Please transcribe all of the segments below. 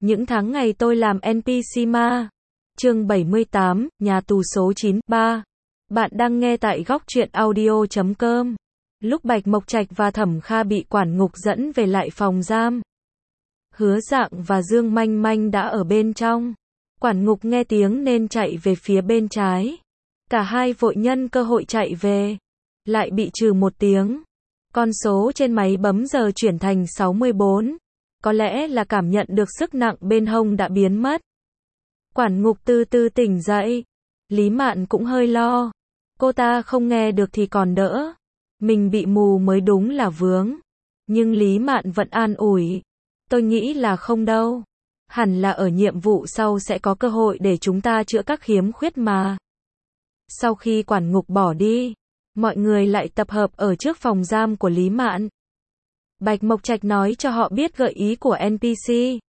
Những tháng ngày tôi làm NPC ma. Chương 78, nhà tù số 9, 3. Bạn đang nghe tại góc truyện audio.com. Lúc Bạch Mộc Trạch và Thẩm Kha bị quản ngục dẫn về lại phòng giam, Hứa Dạng và Dương Manh Manh đã ở bên trong. Quản ngục nghe tiếng nên chạy về phía bên trái. Cả hai vội nhân cơ hội chạy về, lại bị trừ một tiếng. Con số trên máy bấm giờ chuyển thành 64. Có lẽ là cảm nhận được sức nặng bên hông đã biến mất. Quản ngục từ từ tỉnh dậy. Lý Mạn cũng hơi lo. Cô ta không nghe được thì còn đỡ. Mình bị mù mới đúng là vướng. Nhưng Lý Mạn vẫn an ủi. Tôi nghĩ là không đâu. Hẳn là ở nhiệm vụ sau sẽ có cơ hội để chúng ta chữa các khiếm khuyết mà. Sau khi quản ngục bỏ đi, mọi người lại tập hợp ở trước phòng giam của Lý Mạn. Bạch Mộc Trạch nói cho họ biết gợi ý của NPC.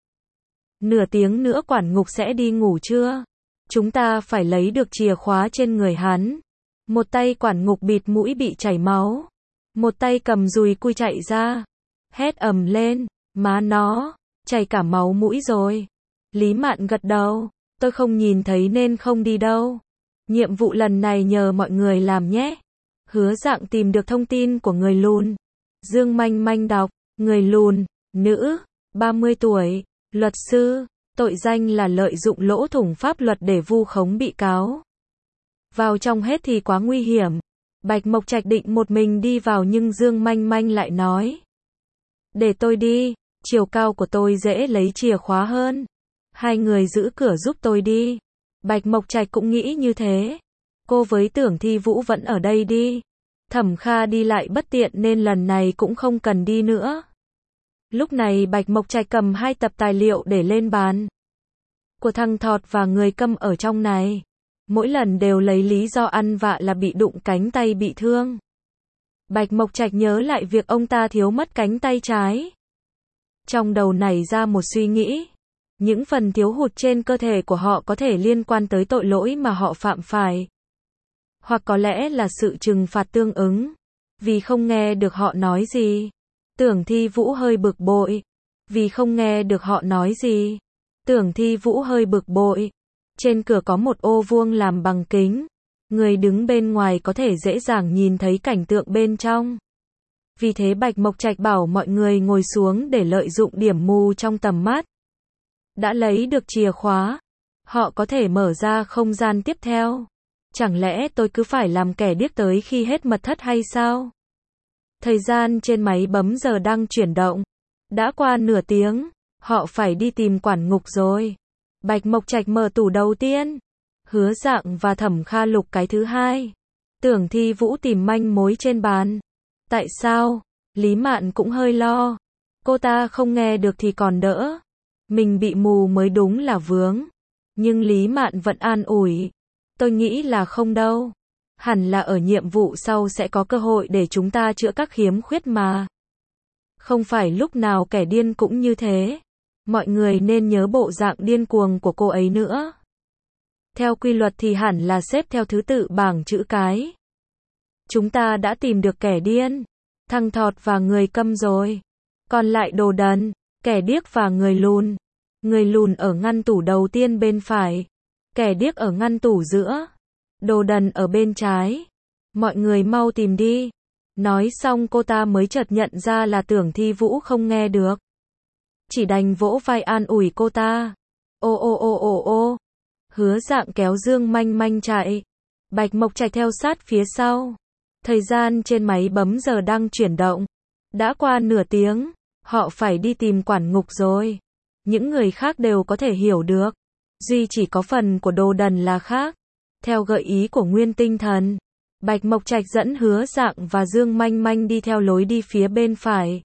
Nửa tiếng nữa quản ngục sẽ đi ngủ trưa. Chúng ta phải lấy được chìa khóa trên người hắn. Một tay quản ngục bịt mũi bị chảy máu. Một tay cầm dùi cui chạy ra. Hét ầm lên. Má nó, chảy cả máu mũi rồi. Lý Mạn gật đầu. Tôi không nhìn thấy nên không đi đâu. Nhiệm vụ lần này nhờ mọi người làm nhé. Hứa Dạng tìm được thông tin của người lùn. Dương Manh Manh đọc. Người lùn, nữ, 30 tuổi, luật sư, tội danh là lợi dụng lỗ thủng pháp luật để vu khống bị cáo. Vào trong hết thì quá nguy hiểm. Bạch Mộc Trạch định một mình đi vào nhưng Dương Manh Manh lại nói. Để tôi đi, chiều cao của tôi dễ lấy chìa khóa hơn. Hai người giữ cửa giúp tôi đi. Bạch Mộc Trạch cũng nghĩ như thế. Cô với Tưởng Thi Vũ vẫn ở đây đi. Thẩm Kha đi lại bất tiện nên lần này cũng không cần đi nữa. Lúc này Bạch Mộc Trạch cầm 2 tập tài liệu để lên bàn. Của thằng Thọt và người Câm ở trong này. Mỗi lần đều lấy lý do ăn vạ là bị đụng cánh tay bị thương. Bạch Mộc Trạch nhớ lại việc ông ta thiếu mất cánh tay trái. Trong đầu nảy ra một suy nghĩ. Những phần thiếu hụt trên cơ thể của họ có thể liên quan tới tội lỗi mà họ phạm phải. Hoặc có lẽ là sự trừng phạt tương ứng. Vì không nghe được họ nói gì. Tưởng Thi Vũ hơi bực bội. Vì không nghe được họ nói gì. Tưởng Thi Vũ hơi bực bội. Trên cửa có một ô vuông làm bằng kính. Người đứng bên ngoài có thể dễ dàng nhìn thấy cảnh tượng bên trong. Vì thế Bạch Mộc Trạch bảo mọi người ngồi xuống để lợi dụng điểm mù trong tầm mắt. Đã lấy được chìa khóa. Họ có thể mở ra không gian tiếp theo. Chẳng lẽ tôi cứ phải làm kẻ điếc tới khi hết mật thất hay sao? Thời gian trên máy bấm giờ đang chuyển động. Đã qua nửa tiếng. Họ phải đi tìm quản ngục rồi. Bạch Mộc Trạch mở tủ đầu tiên. Hứa Dạng và Thẩm Kha lục cái thứ hai. Tưởng Thi Vũ tìm manh mối trên bàn. Tại sao? Lý Mạn cũng hơi lo. Cô ta không nghe được thì còn đỡ. Mình bị mù mới đúng là vướng. Nhưng Lý Mạn vẫn an ủi. Tôi nghĩ là không đâu. Hẳn là ở nhiệm vụ sau sẽ có cơ hội để chúng ta chữa các khiếm khuyết mà. Không phải lúc nào kẻ điên cũng như thế. Mọi người nên nhớ bộ dạng điên cuồng của cô ấy nữa. Theo quy luật thì hẳn là xếp theo thứ tự bảng chữ cái. Chúng ta đã tìm được kẻ điên, thằng Thọt và người Câm rồi. Còn lại đồ đần, kẻ điếc và người lùn. Người lùn ở ngăn tủ đầu tiên bên phải. Kẻ điếc ở ngăn tủ giữa. Đồ đần ở bên trái. Mọi người mau tìm đi. Nói xong cô ta mới chợt nhận ra là Tưởng Thi Vũ không nghe được. Chỉ đành vỗ vai an ủi cô ta. Ô ô ô ô ô. Hứa Dạng kéo Dương Manh Manh chạy. Bạch Mộc Trạch theo sát phía sau. Thời gian trên máy bấm giờ đang chuyển động. Đã qua nửa tiếng. Họ phải đi tìm quản ngục rồi. Những người khác đều có thể hiểu được. Duy chỉ có phần của đồ đần là khác. Theo gợi ý của Nguyên Tinh Thần, Bạch Mộc Trạch dẫn Hứa Dạng và Dương Manh Manh đi theo lối đi phía bên phải.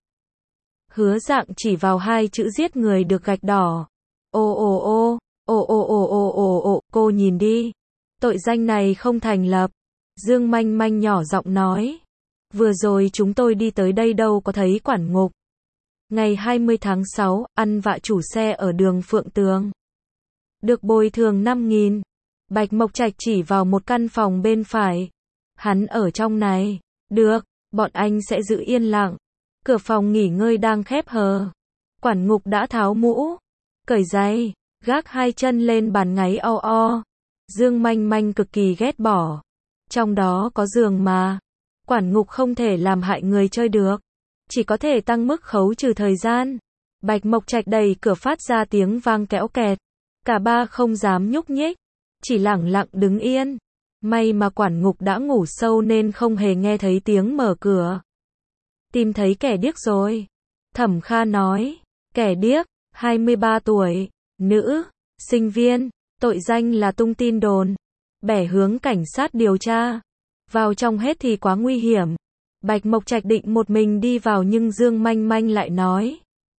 Hứa Dạng chỉ vào 2 chữ giết người được gạch đỏ. Ô ô ô, ô ô ô ô ô ô, cô nhìn đi. Tội danh này không thành lập. Dương Manh Manh nhỏ giọng nói. Vừa rồi chúng tôi đi tới đây đâu có thấy quản ngục. Ngày 20 tháng 6, ăn vạ chủ xe ở đường Phượng Tường. Được bồi thường 5.000. Bạch Mộc Trạch chỉ vào một căn phòng bên phải. Hắn ở trong này. Được, bọn anh sẽ giữ yên lặng. Cửa phòng nghỉ ngơi đang khép hờ. Quản ngục đã tháo mũ. cởi giày, gác hai chân lên bàn ngáy o o. Dương Manh Manh cực kỳ ghét bỏ. Trong đó có giường mà. Quản ngục không thể làm hại người chơi được. Chỉ có thể tăng mức khấu trừ thời gian. Bạch Mộc Trạch đẩy cửa phát ra tiếng vang kéo kẹt. Cả ba không dám nhúc nhích. Chỉ lẳng lặng đứng yên. May mà quản ngục đã ngủ sâu nên không hề nghe thấy tiếng mở cửa. Tìm thấy kẻ điếc rồi. Thẩm Kha nói. Kẻ điếc, 23 tuổi, nữ, sinh viên, tội danh là tung tin đồn. Bẻ hướng cảnh sát điều tra. Vào trong hết thì quá nguy hiểm. Bạch Mộc Trạch định một mình đi vào nhưng Dương Manh Manh lại nói.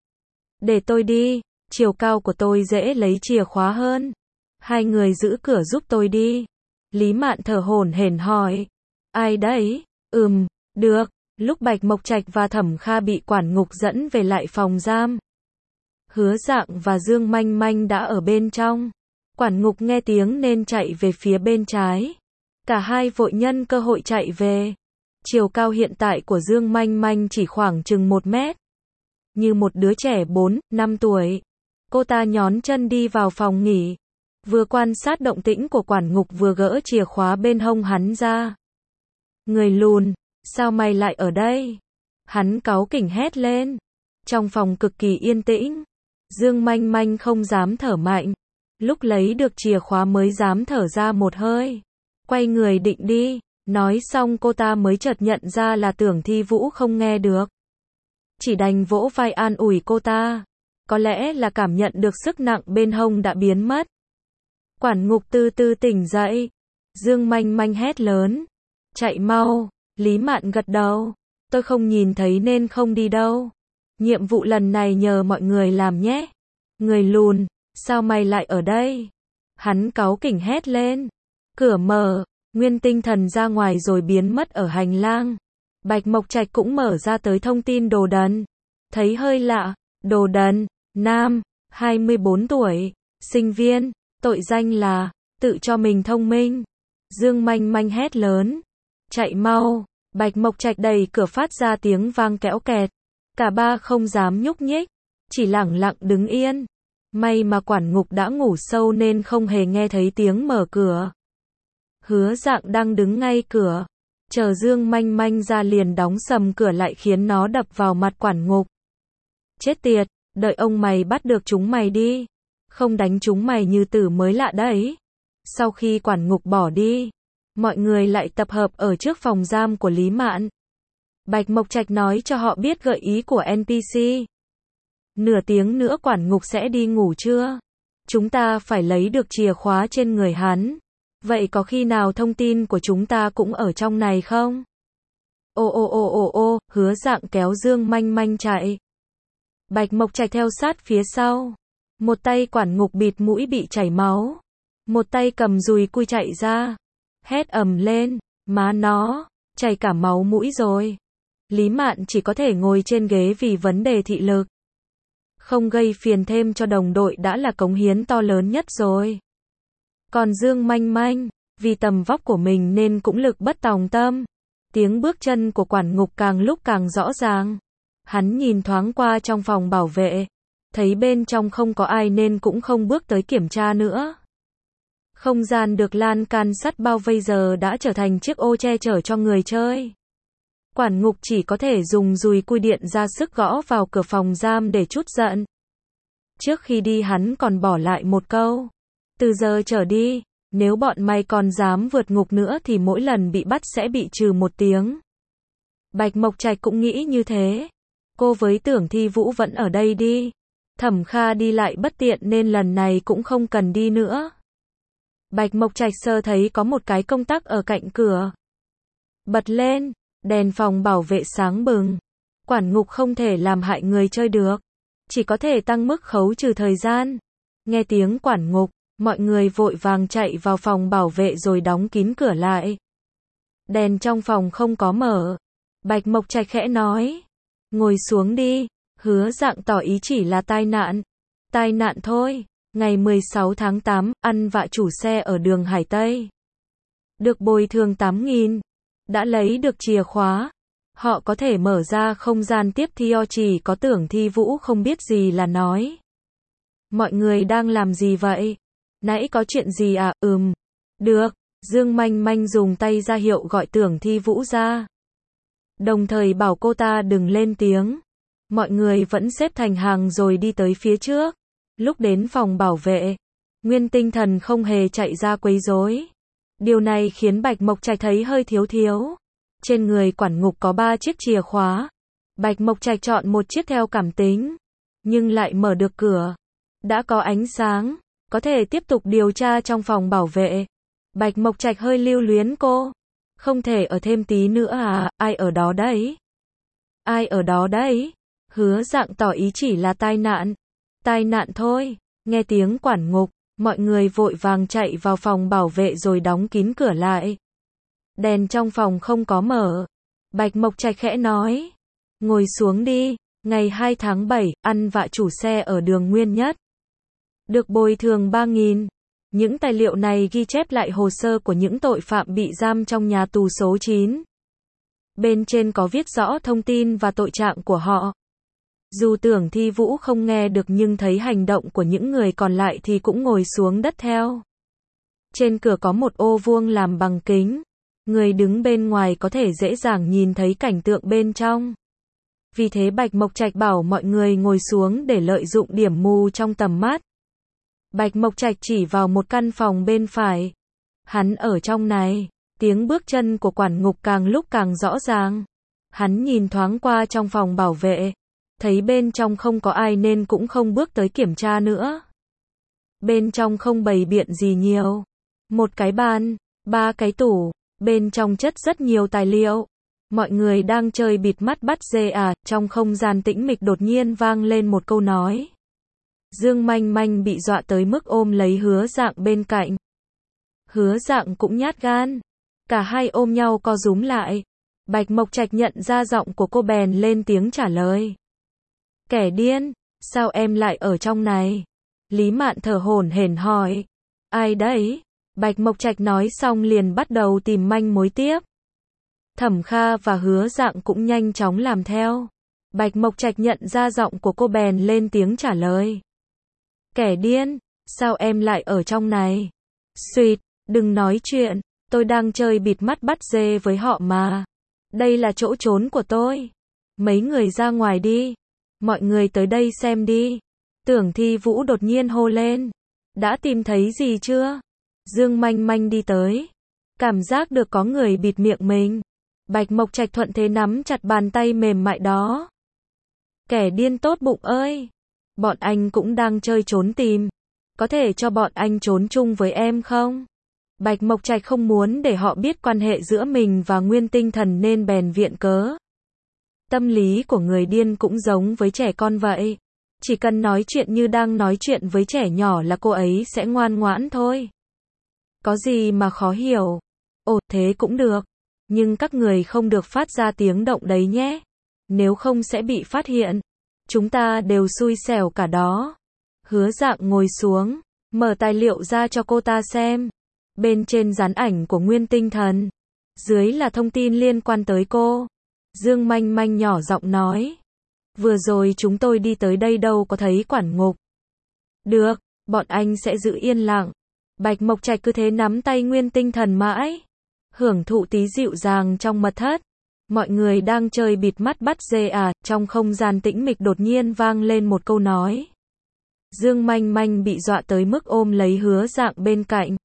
Để tôi đi, chiều cao của tôi dễ lấy chìa khóa hơn. Hai người giữ cửa giúp tôi đi. Lý Mạn thở hổn hển hỏi. Ai đấy? Được. Lúc Bạch Mộc Trạch và Thẩm Kha bị quản ngục dẫn về lại phòng giam. Hứa Dạng và Dương Manh Manh đã ở bên trong. Quản ngục nghe tiếng nên chạy về phía bên trái. Cả hai vội nhân cơ hội chạy về. Chiều cao hiện tại của Dương Manh Manh chỉ khoảng chừng 1 mét. Như một đứa trẻ 4-5 tuổi. Cô ta nhón chân đi vào phòng nghỉ. Vừa quan sát động tĩnh của quản ngục vừa gỡ chìa khóa bên hông hắn ra. Người lùn, sao mày lại ở đây? Hắn cáu kỉnh hét lên. Trong phòng cực kỳ yên tĩnh. Dương Manh Manh không dám thở mạnh. Lúc lấy được chìa khóa mới dám thở ra một hơi. Quay người định đi. Nói xong cô ta mới chợt nhận ra là Tưởng Thi Vũ không nghe được. Chỉ đành vỗ vai an ủi cô ta. Có lẽ là cảm nhận được sức nặng bên hông đã biến mất. Quản ngục từ từ tỉnh dậy. Dương Manh Manh hét lớn. Chạy mau. Lý Mạn gật đầu. Tôi không nhìn thấy nên không đi đâu. Nhiệm vụ lần này nhờ mọi người làm nhé. Người lùn, sao mày lại ở đây? Hắn cáu kỉnh hét lên. Cửa mở, Nguyên Tinh Thần ra ngoài rồi biến mất ở hành lang. Bạch Mộc Trạch cũng mở ra tới thông tin đồ đần. Thấy hơi lạ, đồ đần, nam, 24 tuổi, sinh viên, tội danh là, tự cho mình thông minh. Dương Manh Manh hét lớn. Chạy mau, Bạch Mộc Trạch đẩy cửa phát ra tiếng vang kéo kẹt. Cả ba không dám nhúc nhích, chỉ lẳng lặng đứng yên. May mà quản ngục đã ngủ sâu nên không hề nghe thấy tiếng mở cửa. Hứa Dạng đang đứng ngay cửa, chờ Dương Manh Manh ra liền đóng sầm cửa lại khiến nó đập vào mặt quản ngục. Chết tiệt, đợi ông mày bắt được chúng mày đi. Không đánh chúng mày như tử mới lạ đấy. Sau khi quản ngục bỏ đi, mọi người lại tập hợp ở trước phòng giam của Lý Mạn. Bạch Mộc Trạch nói cho họ biết gợi ý của NPC. Nửa tiếng nữa quản ngục sẽ đi ngủ trưa. Chúng ta phải lấy được chìa khóa trên người hắn. Vậy có khi nào thông tin của chúng ta cũng ở trong này không? Ô, Hứa Dạng kéo Dương Manh Manh chạy. Bạch Mộc Trạch theo sát phía sau. Một tay quản ngục bịt mũi bị chảy máu. Một tay cầm dùi cui chạy ra. Hét ầm lên, má nó, chảy cả máu mũi rồi. Lý Mạn chỉ có thể ngồi trên ghế vì vấn đề thị lực. Không gây phiền thêm cho đồng đội đã là cống hiến to lớn nhất rồi. Còn Dương Manh Manh, vì tầm vóc của mình nên cũng lực bất tòng tâm. Tiếng bước chân của quản ngục càng lúc càng rõ ràng. Hắn nhìn thoáng qua trong phòng bảo vệ. Thấy bên trong không có ai nên cũng không bước tới kiểm tra nữa. Không gian được lan can sắt bao vây giờ đã trở thành chiếc ô che chở cho người chơi. Quản ngục chỉ có thể dùng dùi cui điện ra sức gõ vào cửa phòng giam để trút giận. Trước khi đi hắn còn bỏ lại một câu. Từ giờ trở đi, nếu bọn mày còn dám vượt ngục nữa thì mỗi lần bị bắt sẽ bị trừ 1 tiếng. Bạch Mộc Trạch cũng nghĩ như thế. Cô với Tưởng Thi Vũ vẫn ở đây đi. Thẩm Kha đi lại bất tiện nên lần này cũng không cần đi nữa. Bạch Mộc Trạch sơ thấy có một cái công tắc ở cạnh cửa. Bật lên, đèn phòng bảo vệ sáng bừng. Quản ngục không thể làm hại người chơi được. Chỉ có thể tăng mức khấu trừ thời gian. Nghe tiếng quản ngục, mọi người vội vàng chạy vào phòng bảo vệ rồi đóng kín cửa lại. Đèn trong phòng không có mở. Bạch Mộc Trạch khẽ nói. Ngồi xuống đi. Hứa Dạng tỏ ý chỉ là tai nạn. Tai nạn thôi. Ngày 16 tháng 8, ăn vạ chủ xe ở đường Hải Tây. Được bồi thường 8.000. Đã lấy được chìa khóa. Họ có thể mở ra không gian tiếp theo chỉ có Tưởng Thi Vũ không biết gì là nói. Mọi người đang làm gì vậy? Nãy có chuyện gì à? Được. Dương Manh Manh dùng tay ra hiệu gọi Tưởng Thi Vũ ra. Đồng thời bảo cô ta đừng lên tiếng. Mọi người vẫn xếp thành hàng rồi đi tới phía trước. Lúc đến phòng bảo vệ, Nguyên Tinh Thần không hề chạy ra quấy rối. Điều này khiến Bạch Mộc Trạch thấy hơi thiếu. Trên người quản ngục có 3 chiếc chìa khóa. Bạch Mộc Trạch chọn một chiếc theo cảm tính, nhưng lại mở được cửa. Đã có ánh sáng, có thể tiếp tục điều tra trong phòng bảo vệ. Bạch Mộc Trạch hơi lưu luyến cô. Không thể ở thêm tí nữa à? Ai ở đó đấy? Ai ở đó đấy? Hứa Dạng tỏ ý chỉ là tai nạn. Tai nạn thôi. Nghe tiếng quản ngục, mọi người vội vàng chạy vào phòng bảo vệ rồi đóng kín cửa lại. Đèn trong phòng không có mở. Bạch Mộc Trạch khẽ nói. Ngồi xuống đi. Ngày 2 tháng 7, ăn vạ chủ xe ở đường Nguyên Nhất. Được bồi thường 3.000. Những tài liệu này ghi chép lại hồ sơ của những tội phạm bị giam trong nhà tù số 9. Bên trên có viết rõ thông tin và tội trạng của họ. Dù Tưởng Thi Vũ không nghe được nhưng thấy hành động của những người còn lại thì cũng ngồi xuống đất theo. Trên cửa có một ô vuông làm bằng kính. Người đứng bên ngoài có thể dễ dàng nhìn thấy cảnh tượng bên trong. Vì thế Bạch Mộc Trạch bảo mọi người ngồi xuống để lợi dụng điểm mù trong tầm mắt. Bạch Mộc Trạch chỉ vào một căn phòng bên phải. Hắn ở trong này. Tiếng bước chân của quản ngục càng lúc càng rõ ràng. Hắn nhìn thoáng qua trong phòng bảo vệ. Thấy bên trong không có ai nên cũng không bước tới kiểm tra nữa. Bên trong không bày biện gì nhiều. Một cái bàn, 3 cái tủ, bên trong chất rất nhiều tài liệu. Mọi người đang chơi bịt mắt bắt dê à? Trong không gian tĩnh mịch đột nhiên vang lên một câu nói. Dương Manh Manh bị dọa tới mức ôm lấy Hứa Dạng bên cạnh. Hứa Dạng cũng nhát gan. Cả hai ôm nhau co rúm lại. Bạch Mộc Trạch nhận ra giọng của cô bèn lên tiếng trả lời. Kẻ điên, sao em lại ở trong này? Lý Mạn thở hổn hển hỏi. Ai đấy? Bạch Mộc Trạch nói xong liền bắt đầu tìm manh mối tiếp. Thẩm Kha và Hứa Dạng cũng nhanh chóng làm theo. Bạch Mộc Trạch nhận ra giọng của cô bèn lên tiếng trả lời. Kẻ điên, sao em lại ở trong này? Xuyệt, đừng nói chuyện, tôi đang chơi bịt mắt bắt dê với họ mà. Đây là chỗ trốn của tôi. Mấy người ra ngoài đi. Mọi người tới đây xem đi. Tưởng Thi Vũ đột nhiên hô lên. Đã tìm thấy gì chưa? Dương Manh Manh đi tới. Cảm giác được có người bịt miệng mình. Bạch Mộc Trạch thuận thế nắm chặt bàn tay mềm mại đó. Kẻ điên tốt bụng ơi! Bọn anh cũng đang chơi trốn tìm. Có thể cho bọn anh trốn chung với em không? Bạch Mộc Trạch không muốn để họ biết quan hệ giữa mình và Nguyên Tinh Thần nên bèn viện cớ. Tâm lý của người điên cũng giống với trẻ con vậy. Chỉ cần nói chuyện như đang nói chuyện với trẻ nhỏ là cô ấy sẽ ngoan ngoãn thôi. Có gì mà khó hiểu? Ồ, thế cũng được. Nhưng các người không được phát ra tiếng động đấy nhé. Nếu không sẽ bị phát hiện. Chúng ta đều xui xẻo cả đó. Hứa Dạng ngồi xuống, mở tài liệu ra cho cô ta xem. Bên trên dán ảnh của Nguyên Tinh Thần. Dưới là thông tin liên quan tới cô. Dương Manh Manh nhỏ giọng nói. Vừa rồi chúng tôi đi tới đây đâu có thấy quản ngục. Được, bọn anh sẽ giữ yên lặng. Bạch Mộc Trạch cứ thế nắm tay Nguyên Tinh Thần mãi. Hưởng thụ tí dịu dàng trong mật thất. Mọi người đang chơi bịt mắt bắt dê à? Trong không gian tĩnh mịch đột nhiên vang lên một câu nói. Dương Manh Manh bị dọa tới mức ôm lấy Hứa Dạng bên cạnh.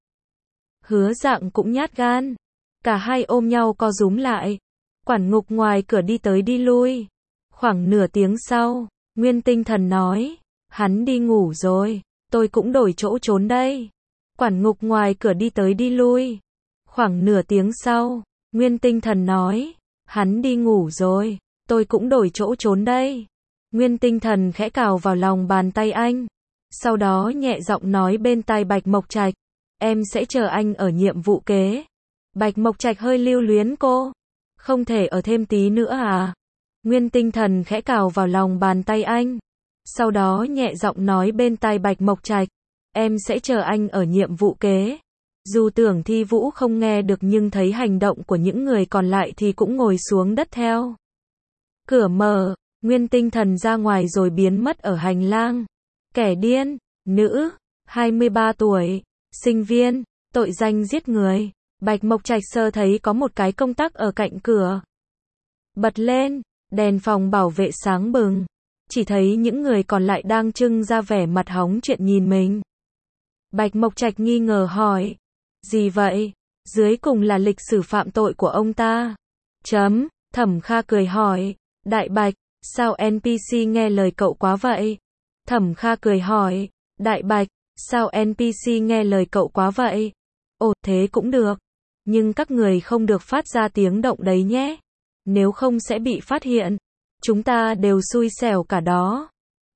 Hứa Dạng cũng nhát gan. Cả hai ôm nhau co rúm lại. Quản ngục ngoài cửa đi tới đi lui. Khoảng nửa tiếng sau, Nguyên Tinh Thần nói. Hắn đi ngủ rồi, tôi cũng đổi chỗ trốn đây. Quản ngục ngoài cửa đi tới đi lui. Khoảng nửa tiếng sau, Nguyên Tinh Thần nói. Hắn đi ngủ rồi, tôi cũng đổi chỗ trốn đây. Nguyên Tinh Thần khẽ cào vào lòng bàn tay anh. Sau đó nhẹ giọng nói bên tai Bạch Mộc Trạch. Em sẽ chờ anh ở nhiệm vụ kế. Bạch Mộc Trạch hơi lưu luyến cô. Không thể ở thêm tí nữa à? Nguyên Tinh Thần khẽ cào vào lòng bàn tay anh. Sau đó nhẹ giọng nói bên tai Bạch Mộc Trạch. Em sẽ chờ anh ở nhiệm vụ kế. Dù Tưởng Thi Vũ không nghe được nhưng thấy hành động của những người còn lại thì cũng ngồi xuống đất theo. Cửa mở, Nguyên Tinh Thần ra ngoài rồi biến mất ở hành lang. Kẻ điên, Nữ, 23 tuổi, sinh viên, tội danh giết người. Bạch Mộc Trạch sơ thấy có một cái công tắc ở cạnh cửa. Bật lên, đèn phòng bảo vệ sáng bừng. Chỉ thấy những người còn lại đang trưng ra vẻ mặt hóng chuyện nhìn mình. Bạch Mộc Trạch nghi ngờ hỏi. Gì vậy? Dưới cùng là lịch sử phạm tội của ông ta. Thẩm Kha cười hỏi. Đại Bạch, sao NPC nghe lời cậu quá vậy? Thẩm Kha cười hỏi. Đại Bạch, sao NPC nghe lời cậu quá vậy? Ồ, thế cũng được. Nhưng các người không được phát ra tiếng động đấy nhé. Nếu không sẽ bị phát hiện. Chúng ta đều xui xẻo cả đó.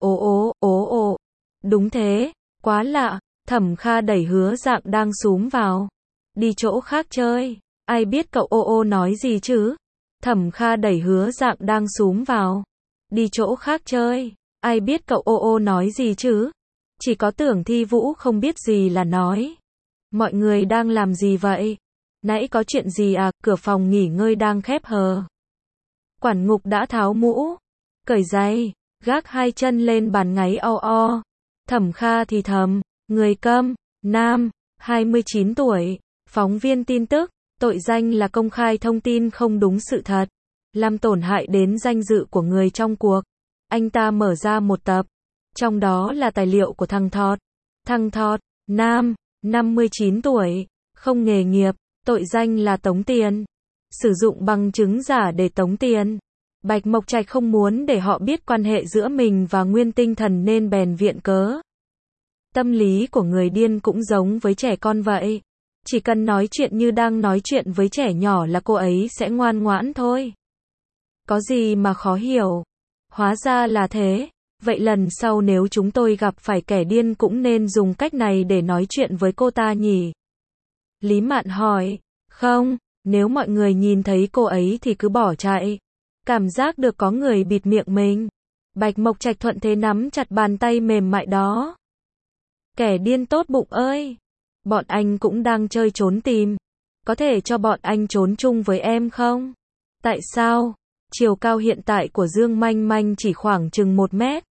Ồ. Đúng thế, quá lạ. Thẩm Kha đẩy Hứa Dạng đang xúm vào. Đi chỗ khác chơi. Ai biết cậu ô nói gì chứ? Thẩm Kha đẩy Hứa Dạng đang xúm vào. Đi chỗ khác chơi. Ai biết cậu ô nói gì chứ? Chỉ có Tưởng Thi Vũ không biết gì là nói. Mọi người đang làm gì vậy? Nãy có chuyện gì à? Cửa phòng nghỉ ngơi đang khép hờ. Quản ngục đã tháo mũ, cởi giày, gác hai chân lên bàn ngáy o. Thẩm Kha thì thầm, người câm, nam, 29 tuổi, phóng viên tin tức, tội danh là công khai thông tin không đúng sự thật, làm tổn hại đến danh dự của người trong cuộc. Anh ta mở ra một tập, trong đó là tài liệu của thằng Thọt. Thằng Thọt, nam, 59 tuổi, không nghề nghiệp, tội danh là tống tiền. Sử dụng bằng chứng giả để tống tiền. Bạch Mộc Trạch không muốn để họ biết quan hệ giữa mình và Nguyên Tinh Thần nên bèn viện cớ. Tâm lý của người điên cũng giống với trẻ con vậy. Chỉ cần nói chuyện như đang nói chuyện với trẻ nhỏ là cô ấy sẽ ngoan ngoãn thôi. Có gì mà khó hiểu. Hóa ra là thế. Vậy lần sau nếu chúng tôi gặp phải kẻ điên cũng nên dùng cách này để nói chuyện với cô ta nhỉ? Lý Mạn hỏi. Không, nếu mọi người nhìn thấy cô ấy thì cứ bỏ chạy. Cảm giác được có người bịt miệng mình. Bạch Mộc Trạch thuận thế nắm chặt bàn tay mềm mại đó. Kẻ điên tốt bụng ơi. Bọn anh cũng đang chơi trốn tìm. Có thể cho bọn anh trốn chung với em không? Tại sao? Chiều cao hiện tại của Dương Manh Manh chỉ khoảng chừng 1 mét.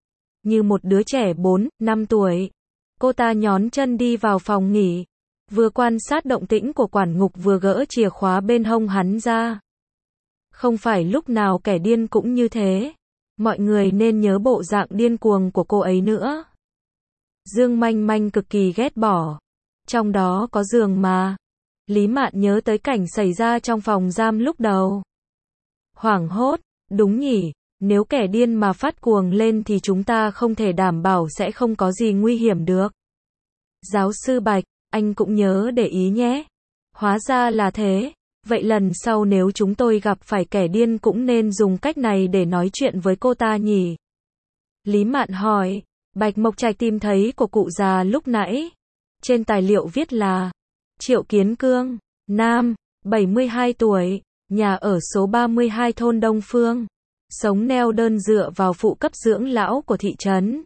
Như một đứa trẻ 4, 5 tuổi. Cô ta nhón chân đi vào phòng nghỉ. Vừa quan sát động tĩnh của quản ngục vừa gỡ chìa khóa bên hông hắn ra. Không phải lúc nào kẻ điên cũng như thế. Mọi người nên nhớ bộ dạng điên cuồng của cô ấy nữa. Dương Manh Manh cực kỳ ghét bỏ. Trong đó có giường mà. Lý Mạn nhớ tới cảnh xảy ra trong phòng giam lúc đầu. Hoảng hốt, đúng nhỉ, nếu kẻ điên mà phát cuồng lên thì chúng ta không thể đảm bảo sẽ không có gì nguy hiểm được. Giáo sư Bạch, anh cũng nhớ để ý nhé. Hóa ra là thế. Vậy lần sau nếu chúng tôi gặp phải kẻ điên cũng nên dùng cách này để nói chuyện với cô ta nhỉ? Lý Mạn hỏi. Bạch Mộc Trạch tìm thấy của cụ già lúc nãy. Trên tài liệu viết là Triệu Kiến Cương, nam, 72 tuổi, nhà ở số 32 thôn Đông Phương. Sống neo đơn dựa vào phụ cấp dưỡng lão của thị trấn.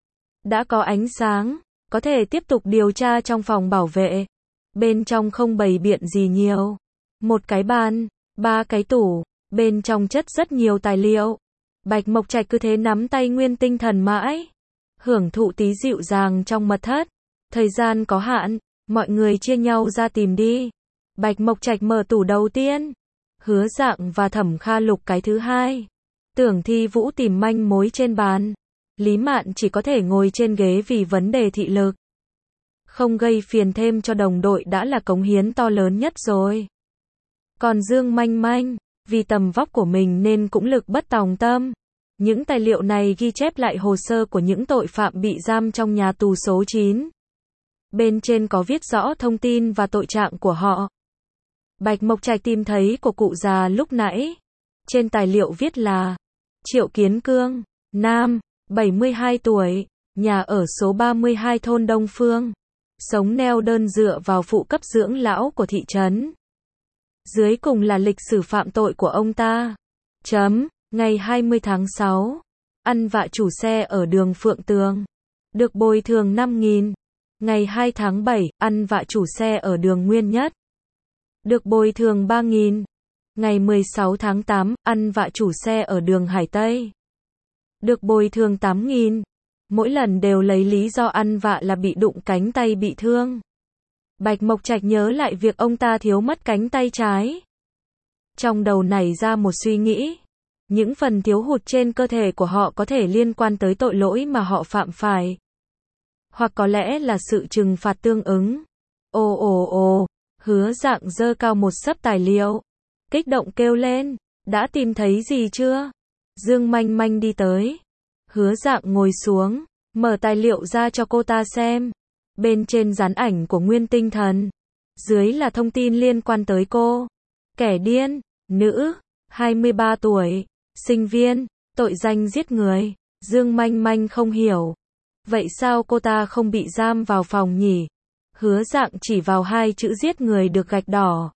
Đã có ánh sáng, có thể tiếp tục điều tra trong phòng bảo vệ. Bên trong không bày biện gì nhiều. Một cái bàn, 3 cái tủ, bên trong chất rất nhiều tài liệu. Bạch Mộc Trạch cứ thế nắm tay Nguyên Tinh Thần mãi. Hưởng thụ tí dịu dàng trong mật thất. Thời gian có hạn, mọi người chia nhau ra tìm đi. Bạch Mộc Trạch mở tủ đầu tiên. Hứa Dạng và Thẩm Kha lục cái thứ hai. Tưởng Thi Vũ tìm manh mối trên bàn. Lý Mạn chỉ có thể ngồi trên ghế vì vấn đề thị lực. Không gây phiền thêm cho đồng đội đã là cống hiến to lớn nhất rồi. Còn Dương Manh Manh, vì tầm vóc của mình nên cũng lực bất tòng tâm. Những tài liệu này ghi chép lại hồ sơ của những tội phạm bị giam trong nhà tù số 9. Bên trên có viết rõ thông tin và tội trạng của họ. Bạch Mộc Trạch tìm thấy của cụ già lúc nãy. Trên tài liệu viết là Triệu Kiến Cương, nam, 72 tuổi, nhà ở số 32 thôn Đông Phương. Sống neo đơn dựa vào phụ cấp dưỡng lão của thị trấn. Dưới cùng là lịch sử phạm tội của ông ta. Ngày 20 tháng 6. Ăn vạ chủ xe ở đường Phượng Tường. Được bồi thường 5.000. Ngày 2 tháng 7. Ăn vạ chủ xe ở đường Nguyên Nhất. Được bồi thường 3.000. Ngày 16 tháng 8. Ăn vạ chủ xe ở đường Hải Tây. Được bồi thường 8.000. mỗi lần đều lấy lý do ăn vạ là bị đụng cánh tay bị thương. Bạch Mộc Trạch nhớ lại việc ông ta thiếu mất cánh tay trái. Trong đầu nảy ra một suy nghĩ. Những phần thiếu hụt trên cơ thể của họ có thể liên quan tới tội lỗi mà họ phạm phải. Hoặc có lẽ là sự trừng phạt tương ứng. Ồ, Hứa Dạng giơ cao một xấp tài liệu. Kích động kêu lên, đã tìm thấy gì chưa? Dương Manh Manh đi tới. Hứa Dạng ngồi xuống, mở tài liệu ra cho cô ta xem. Bên trên dán ảnh của Nguyên Tinh Thần. Dưới là thông tin liên quan tới cô. Kẻ điên, nữ, 23 tuổi, sinh viên, tội danh giết người. Dương Manh Manh không hiểu. Vậy sao cô ta không bị giam vào phòng nhỉ? Hứa Dạng chỉ vào hai chữ giết người được gạch đỏ.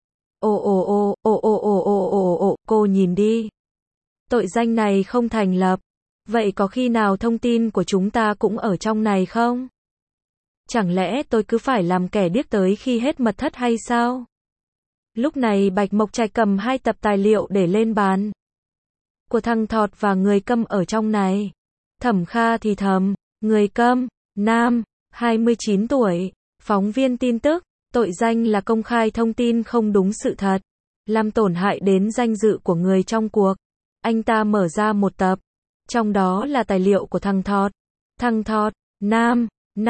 Cô nhìn đi. Tội danh này không thành lập. Vậy có khi nào thông tin của chúng ta cũng ở trong này không? Chẳng lẽ tôi cứ phải làm kẻ điếc tới khi hết mật thất hay sao? Lúc này Bạch Mộc Trạch cầm hai tập tài liệu để lên bàn. Của thằng Thọt và người câm ở trong này. Thẩm Kha thì thầm, người câm, nam, 29 tuổi, phóng viên tin tức, tội danh là công khai thông tin không đúng sự thật, làm tổn hại đến danh dự của người trong cuộc. Anh ta mở ra một tập, trong đó là tài liệu của thằng Thọt. Thằng Thọt, nam,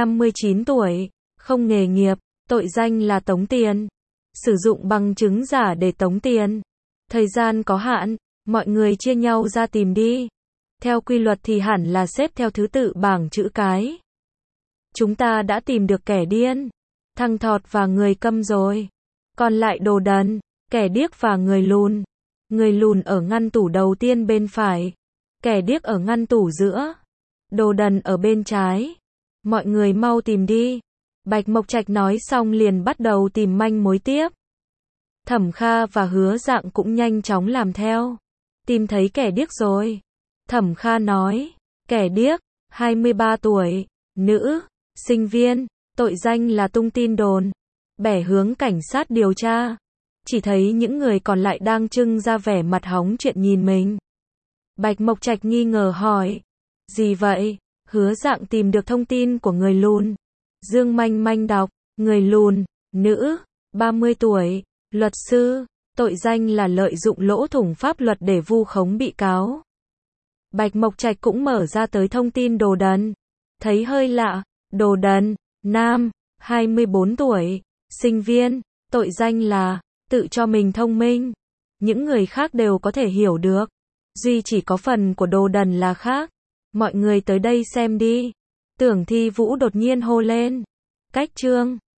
59 tuổi, không nghề nghiệp, tội danh là tống tiền, sử dụng bằng chứng giả để tống tiền. Thời gian có hạn, mọi người chia nhau ra tìm đi. Theo quy luật thì hẳn là xếp theo thứ tự bảng chữ cái. Chúng ta đã tìm được kẻ điên, thằng Thọt và người câm rồi. Còn lại đồ đần, kẻ điếc và người lùn. Người lùn ở ngăn tủ đầu tiên bên phải, kẻ điếc ở ngăn tủ giữa, đồ đần ở bên trái. Mọi người mau tìm đi. Bạch Mộc Trạch nói xong liền bắt đầu tìm manh mối tiếp. Thẩm Kha và Hứa Dạng cũng nhanh chóng làm theo. Tìm thấy kẻ điếc rồi. Thẩm Kha nói, kẻ điếc, 23 tuổi, nữ, sinh viên, tội danh là tung tin đồn. Bẻ hướng cảnh sát điều tra. Chỉ thấy những người còn lại đang trưng ra vẻ mặt hóng chuyện nhìn mình. Bạch Mộc Trạch nghi ngờ hỏi, gì vậy? Hứa Dạng tìm được thông tin của người lùn. Dương Manh Manh đọc, người lùn, nữ, 30 tuổi, luật sư, tội danh là lợi dụng lỗ thủng pháp luật để vu khống bị cáo. Bạch Mộc Trạch cũng mở ra tới thông tin đồ đần. Thấy hơi lạ, đồ đần, nam, 24 tuổi, sinh viên, tội danh là tự cho mình thông minh. Những người khác đều có thể hiểu được. Duy chỉ có phần của đồ đần là khác. Mọi người tới đây xem đi. Tưởng Thi Vũ đột nhiên hô lên. Cách chương